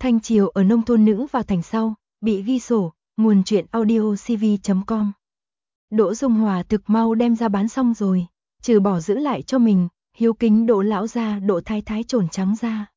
Thanh Triều ở nông thôn nữ vào thành sau, bị ghi sổ, nguồn truyện audio cv.com. Đỗ Dung Hòa thực mau đem ra bán xong rồi, trừ bỏ giữ lại cho mình, hiếu kính Đỗ lão gia, Đỗ thái thái trồn trắng ra.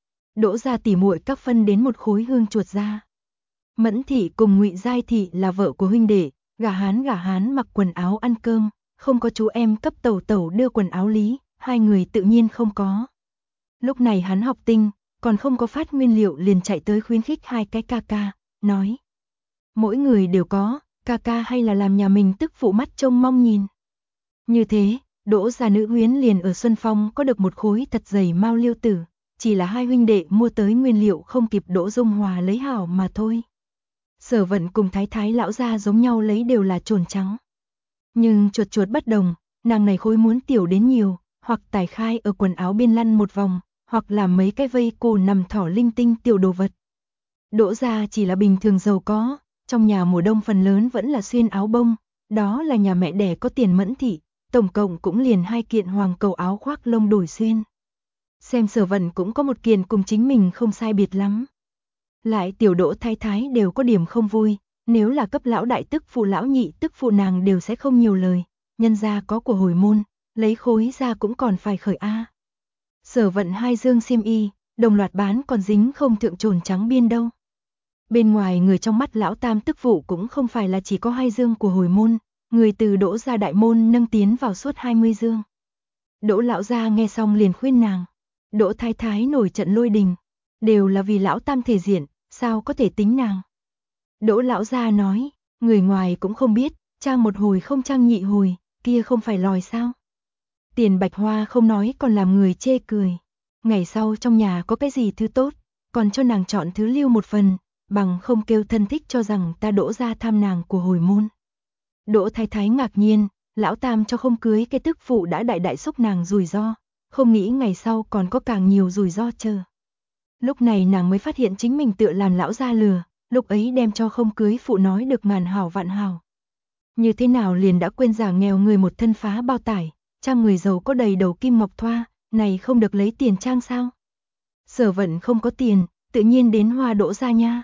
Đỗ gia tỉ muội các phân đến một khối hương chuột ra. Mẫn thị cùng Ngụy Giai thị là vợ của huynh đệ, gả hán mặc quần áo ăn cơm, không có chú em cấp tẩu tẩu đưa quần áo lý, hai người tự nhiên không có. Lúc này hắn học tinh, còn không có phát nguyên liệu liền chạy tới khuyến khích hai cái ca ca, nói. Mỗi người đều có, ca ca hay là làm nhà mình tức phụ mắt trông mong nhìn. Như thế, Đỗ gia nữ huyến liền ở Xuân Phong có được một khối thật dày mao liêu tử, chỉ là hai huynh đệ mua tới nguyên liệu không kịp Đỗ Dung Hòa lấy hảo mà thôi. Sở Vận cùng thái thái lão gia giống nhau lấy đều là trồn trắng. Nhưng chuột chuột bất đồng, nàng này khối muốn tiểu đến nhiều, hoặc tải khai ở quần áo biên lăn một vòng, hoặc làm mấy cái vây cổ nằm thỏ linh tinh tiểu đồ vật. Đỗ gia chỉ là bình thường giàu có, trong nhà mùa đông phần lớn vẫn là xuyên áo bông, đó là nhà mẹ đẻ có tiền Mẫn thị, tổng cộng cũng liền 2 kiện hoàng cầu áo khoác lông đổi xuyên. Xem Sở Vận cũng có một kiện cùng chính mình không sai biệt lắm. Lại tiểu Đỗ thái thái đều có điểm không vui, nếu là cấp lão đại tức phụ lão nhị tức phụ nàng đều sẽ không nhiều lời, nhân gia có của hồi môn, lấy khối ra cũng còn phải khởi a. Sở Vận hai dương xiêm y, đồng loạt bán còn dính không thượng trồn trắng biên đâu. Bên ngoài người trong mắt lão tam tức phụ cũng không phải là chỉ có 2 dương của hồi môn, người từ Đỗ gia đại môn nâng tiến vào suốt 20 dương. Đỗ lão gia nghe xong liền khuyên nàng. Đỗ thái thái nổi trận lôi đình, đều là vì lão tam thể diện, sao có thể tính nàng. Đỗ lão gia nói, người ngoài cũng không biết, trang một hồi không trang nhị hồi, kia không phải lòi sao. Tiền bạch hoa không nói còn làm người chê cười. Ngày sau trong nhà có cái gì thứ tốt, còn cho nàng chọn thứ lưu một phần, bằng không kêu thân thích cho rằng ta Đỗ gia tham nàng của hồi môn. Đỗ thái thái ngạc nhiên, lão tam cho không cưới cái tức phụ đã đại đại xúc nàng rủi ro, không nghĩ ngày sau còn có càng nhiều rủi ro chờ. Lúc này nàng mới phát hiện chính mình tựa làm lão gia lừa, lúc ấy đem cho không cưới phụ nói được ngàn hảo vạn hảo. Như thế nào liền đã quên giả nghèo người một thân phá bao tải, trang người giàu có đầy đầu kim ngọc thoa, này không được lấy tiền trang sao? Sở Vận không có tiền, tự nhiên đến hoa Đỗ gia nha.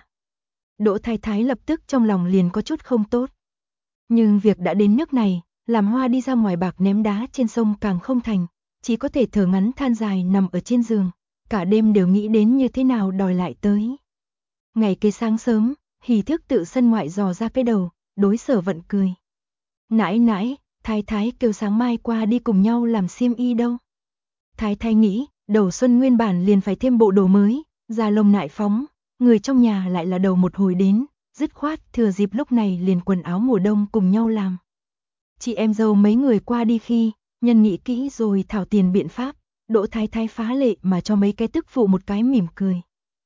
Đỗ thái thái lập tức trong lòng liền có chút không tốt. Nhưng việc đã đến nước này, làm hoa đi ra ngoài bạc ném đá trên sông càng không thành, chỉ có thể thở ngắn than dài nằm ở trên giường, cả đêm đều nghĩ đến như thế nào đòi lại tới. Ngày kế sáng sớm, Hỉ Thước tự sân ngoại dò ra cái đầu, đối Sở Vận cười. Nãi nãi, thái thái kêu sáng mai qua đi cùng nhau làm xiêm y đâu. Thái thái nghĩ, đầu xuân nguyên bản liền phải thêm bộ đồ mới, da lông nại phóng, người trong nhà lại là đầu một hồi đến, dứt khoát thừa dịp lúc này liền quần áo mùa đông cùng nhau làm. Chị em dâu mấy người qua đi khi, nhân nghĩ kỹ rồi thảo tiền biện pháp, Đỗ thái thái phá lệ mà cho mấy cái tức phụ một cái mỉm cười.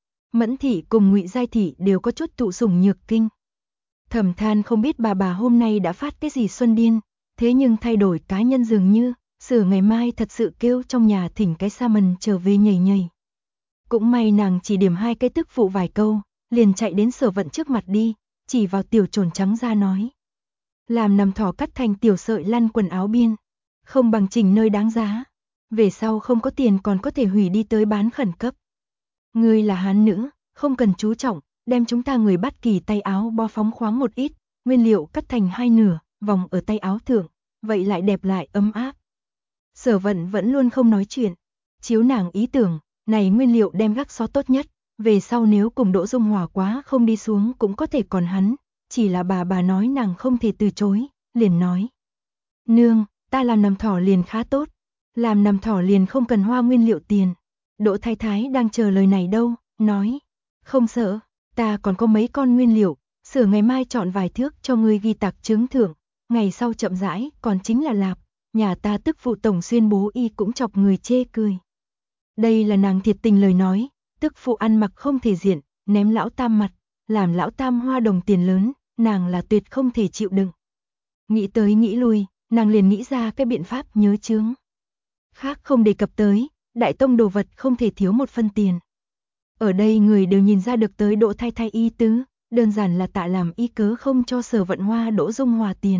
Mẫn thị cùng Ngụy Giai thị đều có chút tụ sủng nhược kinh. Thẩm than không biết bà hôm nay đã phát cái gì xuân điên, thế nhưng thay đổi cá nhân dường như, sửa ngày mai thật sự kêu trong nhà thỉnh cái sa mần trở về nhảy nhảy. Cũng may nàng chỉ điểm 2 cái tức phụ vài câu, liền chạy đến Sở Vận trước mặt đi, chỉ vào tiểu trồn trắng ra nói. Làm nằm thỏ cắt thành tiểu sợi lăn quần áo biên, không bằng chỉnh nơi đáng giá. Về sau không có tiền còn có thể hủy đi tới bán khẩn cấp. Ngươi là hán nữ, không cần chú trọng, đem chúng ta người bắt kỳ tay áo bo phóng khoáng một ít, nguyên liệu cắt thành 2 nửa, vòng ở tay áo thượng, vậy lại đẹp lại ấm áp. Sở Vận vẫn luôn không nói chuyện, chiếu nàng ý tưởng, này nguyên liệu đem gác xó tốt nhất, về sau nếu cùng Đỗ Dung Hòa quá không đi xuống cũng có thể còn hắn, chỉ là bà nói nàng không thể từ chối, liền nói. Nương, ta làm nằm thỏ liền khá tốt, làm nằm thỏ liền không cần hoa nguyên liệu tiền. Đỗ thái thái đang chờ lời này đâu, nói. Không sợ, ta còn có mấy con nguyên liệu, sửa ngày mai chọn vài thước cho ngươi ghi tạc chứng thưởng, ngày sau chậm rãi, còn chính là lạp, nhà ta tức phụ tổng xuyên bố y cũng chọc người chê cười. Đây là nàng thiệt tình lời nói, tức phụ ăn mặc không thể diện, ném lão tam mặt, làm lão tam hoa đồng tiền lớn, nàng là tuyệt không thể chịu đựng. Nghĩ tới nghĩ lui, nàng liền nghĩ ra cái biện pháp nhớ chướng. Khác không đề cập tới, đại tông đồ vật không thể thiếu một phân tiền. Ở đây người đều nhìn ra được tới Đỗ thái thái y tứ, đơn giản là tạ làm y cớ không cho Sở Vận hoa Đỗ Dung Hòa tiền.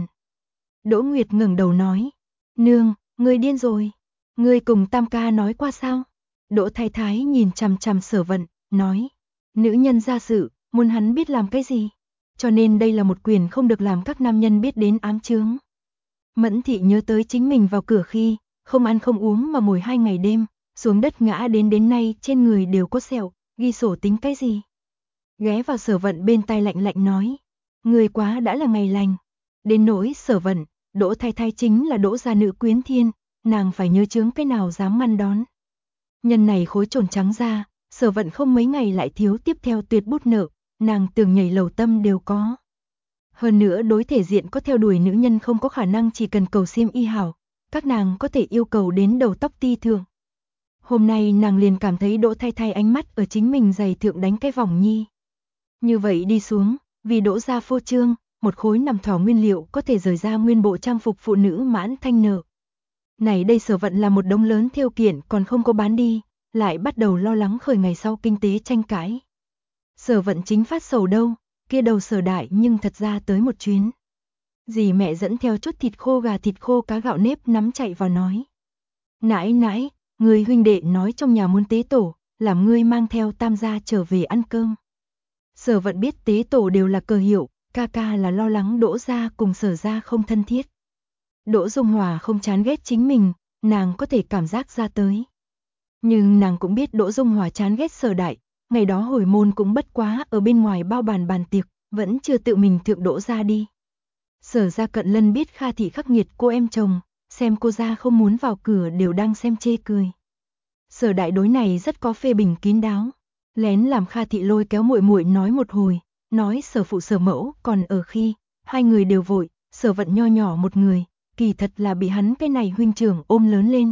Đỗ Nguyệt ngẩng đầu nói, nương, ngươi điên rồi, ngươi cùng tam ca nói qua sao? Đỗ thái thái nhìn chằm chằm Sở Vận, nói, Nữ nhân ra sự, muốn hắn biết làm cái gì. Cho nên đây là một quyền không được làm các nam nhân biết đến ám chướng. Mẫn Thị nhớ tới chính mình vào cửa khi, không ăn không uống mà ngồi 2 ngày đêm, xuống đất ngã đến nay trên người đều có sẹo, ghi sổ tính cái gì. Ghé vào Sở Vận bên tai lạnh lạnh nói, người quá đã là ngày lành. Đến nỗi Sở Vận, Đỗ Thái Thái chính là Đỗ gia nữ quyến thiên, nàng phải nhớ chướng cái nào dám ngăn đón. Nhân này khối trồn trắng ra, Sở Vận không mấy ngày lại thiếu tiếp theo tuyệt bút nợ, nàng tưởng nhảy lầu tâm đều có. Hơn nữa đối thể diện có theo đuổi nữ nhân không có khả năng chỉ cần cầu xiêm y hảo, các nàng có thể yêu cầu đến đầu tóc ti thượng. Hôm nay nàng liền cảm thấy Đỗ Thái Thái ánh mắt ở chính mình giày thượng đánh cái vòng nhi. Như vậy đi xuống, vì Đỗ gia phô trương, một khối nằm thỏ nguyên liệu có thể rời ra nguyên bộ trang phục phụ nữ mãn thanh nợ. Này đây Sở Vận là một đống lớn thêu kiện còn không có bán đi, lại bắt đầu lo lắng khởi ngày sau kinh tế tranh cãi. Sở Vận chính phát sầu đâu, kia đầu Sở Đại nhưng thật ra tới một chuyến. Dì mẹ dẫn theo chút thịt khô gà thịt khô cá gạo nếp nắm chạy vào nói. Nãi nãi, người huynh đệ nói trong nhà muốn tế tổ, làm ngươi mang theo Tam gia trở về ăn cơm. Sở Vận biết tế tổ đều là cờ hiệu, ca ca là lo lắng Đỗ gia cùng Sở gia không thân thiết. Đỗ Dung Hòa không chán ghét chính mình, nàng có thể cảm giác ra tới. Nhưng nàng cũng biết Đỗ Dung Hòa chán ghét Sở Đại, ngày đó hồi môn cũng bất quá ở bên ngoài bao bàn tiệc, vẫn chưa tự mình thượng Đỗ gia đi. Sở gia cận lân biết Kha thị khắc nghiệt cô em chồng, xem cô gia không muốn vào cửa đều đang xem chê cười. Sở Đại đối này rất có phê bình kín đáo, lén làm Kha thị lôi kéo muội muội nói một hồi, nói Sở phụ Sở mẫu còn ở khi, hai người đều vội, Sở Vận nho nhỏ một người, kỳ thật là bị hắn cái này huynh trưởng ôm lớn lên.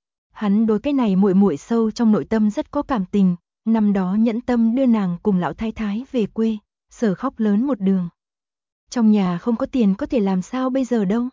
Hắn đối cái này muội muội sâu trong nội tâm rất có cảm tình, năm đó nhẫn tâm đưa nàng cùng lão thái thái về quê, Sở khóc lớn một đường. Trong nhà không có tiền có thể làm sao bây giờ đâu.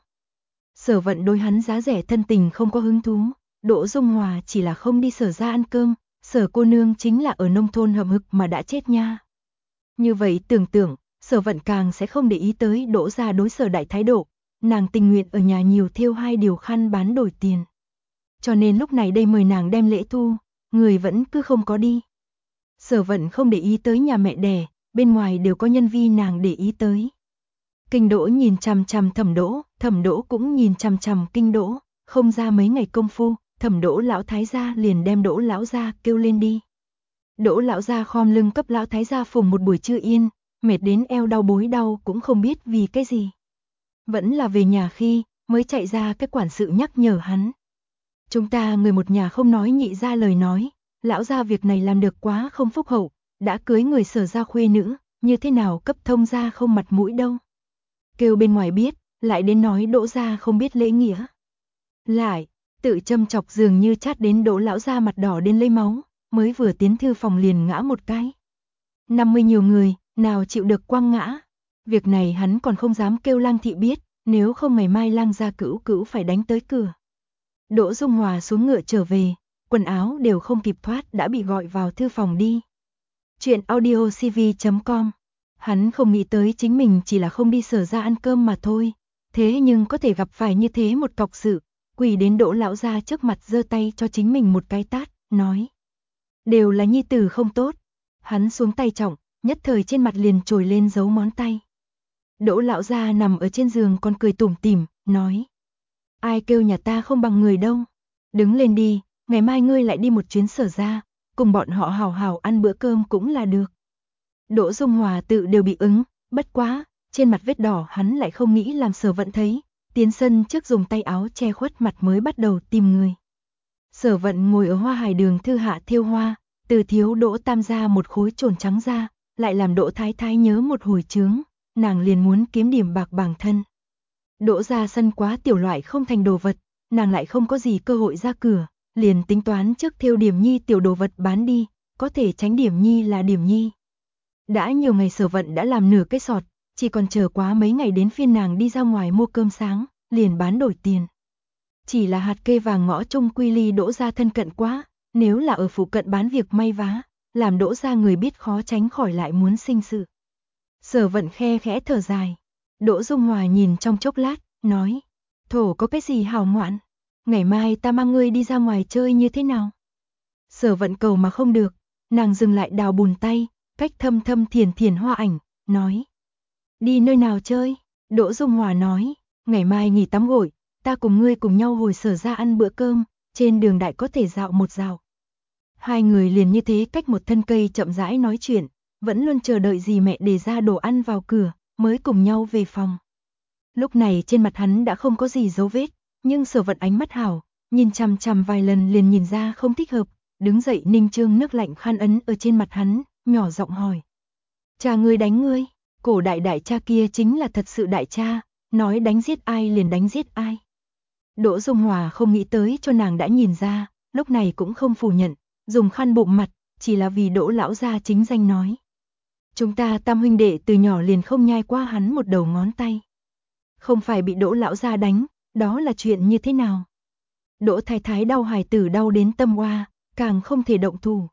Sở Vận đối hắn giá rẻ thân tình không có hứng thú, Đỗ Dung Hòa chỉ là không đi Sở ra ăn cơm, Sở cô nương chính là ở nông thôn hầm hực mà đã chết nha. Như vậy tưởng tượng, Sở Vận càng sẽ không để ý tới Đỗ gia đối Sở Đại thái độ, nàng tình nguyện ở nhà nhiều thêu 2 điều khăn bán đổi tiền. Cho nên lúc này đây mời nàng đem lễ thu, người vẫn cứ không có đi. Sở Vận không để ý tới nhà mẹ đẻ, bên ngoài đều có nhân vi nàng để ý tới. Kinh Đỗ nhìn chằm chằm Thẩm Đỗ cũng nhìn chằm chằm Kinh Đỗ, không ra mấy ngày công phu, Thẩm Đỗ lão thái gia liền đem Đỗ lão gia kêu lên đi. Đỗ lão gia khom lưng cấp lão thái gia phùng một buổi trưa yên, mệt đến eo đau bối đau cũng không biết vì cái gì. Vẫn là về nhà khi mới chạy ra cái quản sự nhắc nhở hắn. Chúng ta người một nhà không nói nhị ra lời nói, lão gia việc này làm được quá không phúc hậu, đã cưới người Sở gia khuê nữ, như thế nào cấp thông gia không mặt mũi đâu. Kêu bên ngoài biết, lại đến nói Đỗ gia không biết lễ nghĩa. Lại, tự châm chọc dường như chát đến Đỗ lão gia mặt đỏ đến lấy máu, mới vừa tiến thư phòng liền ngã một cái. 50 nhiều người, nào chịu được quăng ngã. Việc này hắn còn không dám kêu Lang thị biết, nếu không ngày mai Lang gia cữu phải đánh tới cửa. Đỗ Dung Hòa xuống ngựa trở về, quần áo đều không kịp thoát đã bị gọi vào thư phòng đi. Chuyện audiocv.com. Hắn không nghĩ tới chính mình chỉ là không đi Sở ra ăn cơm mà thôi, thế nhưng có thể gặp phải như thế một cọc sự, quỳ đến Đỗ lão gia trước mặt giơ tay cho chính mình một cái tát, nói: "Đều là nhi tử không tốt." Hắn xuống tay trọng, nhất thời trên mặt liền trồi lên dấu ngón tay. Đỗ lão gia nằm ở trên giường còn cười tủm tỉm, nói: "Ai kêu nhà ta không bằng người đâu, đứng lên đi, ngày mai ngươi lại đi một chuyến Sở ra, cùng bọn họ hào hào ăn bữa cơm cũng là được." Đỗ Dung Hòa tự đều bị ứng, bất quá, trên mặt vết đỏ hắn lại không nghĩ làm Sở Vận thấy, tiến sân trước dùng tay áo che khuất mặt mới bắt đầu tìm người. Sở Vận ngồi ở Hoa Hải đường thư hạ thêu hoa, từ thiếu Đỗ Tam gia một khối trồn trắng ra, lại làm Đỗ Thái Thái nhớ một hồi chướng, nàng liền muốn kiếm điểm bạc bảng thân. Đỗ gia sân quá tiểu loại không thành đồ vật, nàng lại không có gì cơ hội ra cửa, liền tính toán trước thêu điểm nhi tiểu đồ vật bán đi, có thể tránh điểm nhi là điểm nhi. Đã nhiều ngày Sở Vận đã làm nửa cái sọt, chỉ còn chờ quá mấy ngày đến phiên nàng đi ra ngoài mua cơm sáng, liền bán đổi tiền. Chỉ là hạt kê vàng ngõ trung quy ly Đỗ gia thân cận quá, nếu là ở phụ cận bán việc may vá, làm Đỗ gia người biết khó tránh khỏi lại muốn sinh sự. Sở Vận khe khẽ thở dài. Đỗ Dung Hòa nhìn trong chốc lát, nói: "Thổ có cái gì hào ngoạn, ngày mai ta mang ngươi đi ra ngoài chơi như thế nào?" Sở Vận cầu mà không được, nàng dừng lại đào bùn tay, cách thâm thâm thiền thiền hoa ảnh, nói. Đi nơi nào chơi? Đỗ Dung Hòa nói, ngày mai nghỉ tắm gội, ta cùng ngươi cùng nhau hồi Sở ra ăn bữa cơm, trên đường đại có thể dạo một dạo. Hai người liền như thế cách một thân cây chậm rãi nói chuyện, vẫn luôn chờ đợi dì mẹ để ra đồ ăn vào cửa, mới cùng nhau về phòng. Lúc này trên mặt hắn đã không có gì dấu vết, nhưng Sở Vận ánh mắt hảo, nhìn chằm chằm vài lần liền nhìn ra không thích hợp, đứng dậy ninh trương nước lạnh khăn ấn ở trên mặt hắn, nhỏ giọng hỏi. Cha ngươi đánh ngươi, cổ đại đại cha kia chính là thật sự đại cha, nói đánh giết ai liền đánh giết ai. Đỗ Dung Hòa không nghĩ tới cho nàng đã nhìn ra, lúc này cũng không phủ nhận, dùng khăn bụng mặt, chỉ là vì Đỗ lão gia chính danh nói. Chúng ta tam huynh đệ từ nhỏ liền không nhai qua hắn một đầu ngón tay. Không phải bị Đỗ lão gia đánh, đó là chuyện như thế nào? Đỗ thái thái đau hài tử đau đến tâm oa, càng không thể động thủ.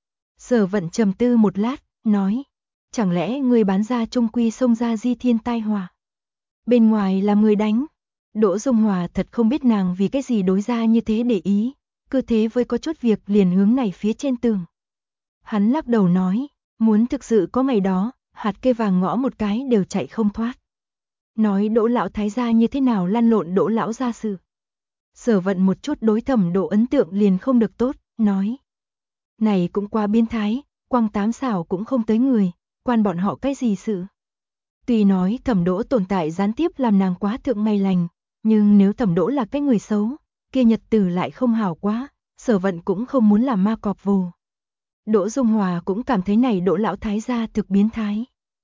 Sở Vận trầm tư một lát, nói, chẳng lẽ người bán ra trung quy xông ra di thiên tai họa? Bên ngoài là người đánh. Đỗ Dung Hòa thật không biết nàng vì cái gì đối ra như thế để ý, cứ thế với có chút việc liền hướng này phía trên tường. Hắn lắc đầu nói, muốn thực sự có ngày đó, hạt kê vàng ngõ một cái đều chạy không thoát. Nói Đỗ lão thái gia như thế nào lăn lộn Đỗ lão gia sự. Sở Vận một chút đối Thẩm Đỗ ấn tượng liền không được tốt, nói. Này cũng quá biến thái, quăng tám xảo cũng không tới người, quan bọn họ cái gì sự. Tuy nói Thẩm Đỗ tồn tại gián tiếp làm nàng quá thượng ngày lành, nhưng nếu Thẩm Đỗ là cái người xấu, kia nhật tử lại không hảo quá, Sở Vận cũng không muốn làm ma cọp vồ. Đỗ Dung Hòa cũng cảm thấy này Đỗ lão thái gia thực biến thái.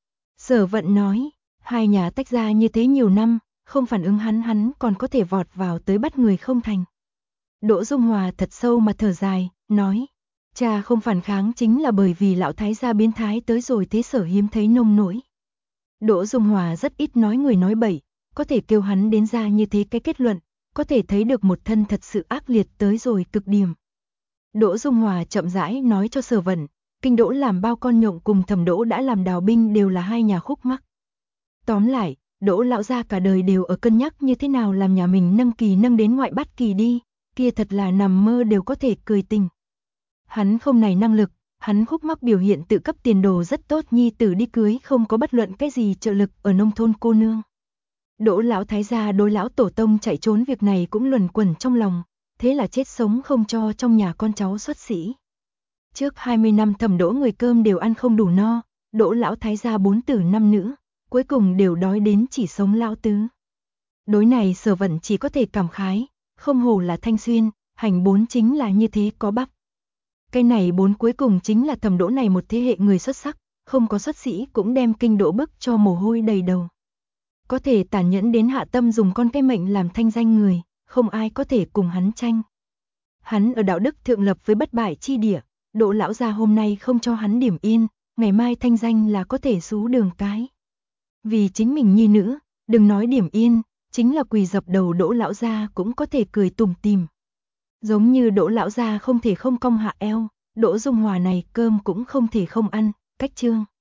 Sở Vận nói, hai nhà tách ra như thế nhiều năm, không phản ứng hắn còn có thể vọt vào tới bắt người không thành. Đỗ Dung Hòa thật sâu mà thở dài, nói, cha không phản kháng chính là bởi vì lão thái gia biến thái tới rồi thế Sở hiếm thấy nông nỗi. Đỗ Dung Hòa rất ít nói người nói bậy, có thể kêu hắn đến ra như thế cái kết luận, có thể thấy được một thân thật sự ác liệt tới rồi cực điểm. Đỗ Dung Hòa chậm rãi nói cho Sở Vận, Kinh Đỗ làm bao con nhộng cùng Thẩm Đỗ đã làm đào binh đều là hai nhà khúc mắc. Tóm lại, Đỗ lão gia cả đời đều ở cân nhắc như thế nào làm nhà mình nâng kỳ nâng đến ngoại bát kỳ đi, kia thật là nằm mơ đều có thể cười tình. Hắn không này năng lực, hắn khúc mắc biểu hiện tự cấp tiền đồ rất tốt, nhi tử đi cưới không có bất luận cái gì trợ lực ở nông thôn cô nương. Đỗ lão thái gia đối lão tổ tông chạy trốn việc này cũng luẩn quẩn trong lòng, thế là chết sống không cho trong nhà con cháu xuất sĩ. Trước 20 năm Thẩm Đỗ người cơm đều ăn không đủ no, Đỗ lão thái gia 4 tử 5 nữ, cuối cùng đều đói đến chỉ sống lão tứ. Đối này Sở Vận chỉ có thể cảm khái, không hổ là Thanh Xuyên, hành 4 chính là như thế có bắp. Cái này 4 cuối cùng chính là Thẩm Đỗ này một thế hệ người xuất sắc, không có xuất sĩ cũng đem Kinh Đỗ bức cho mồ hôi đầy đầu. Có thể tàn nhẫn đến hạ tâm dùng con cái mệnh làm thanh danh người, không ai có thể cùng hắn tranh. Hắn ở đạo đức thượng lập với bất bại chi địa, Đỗ lão gia hôm nay không cho hắn điểm yên, ngày mai thanh danh là có thể xú đường cái. Vì chính mình nhi nữ, đừng nói điểm yên, chính là quỳ dập đầu Đỗ lão gia cũng có thể cười tủm tỉm. Giống như Đỗ lão gia không thể không cong hạ eo, Đỗ Dung Hòa này cơm cũng không thể không ăn, cách chương.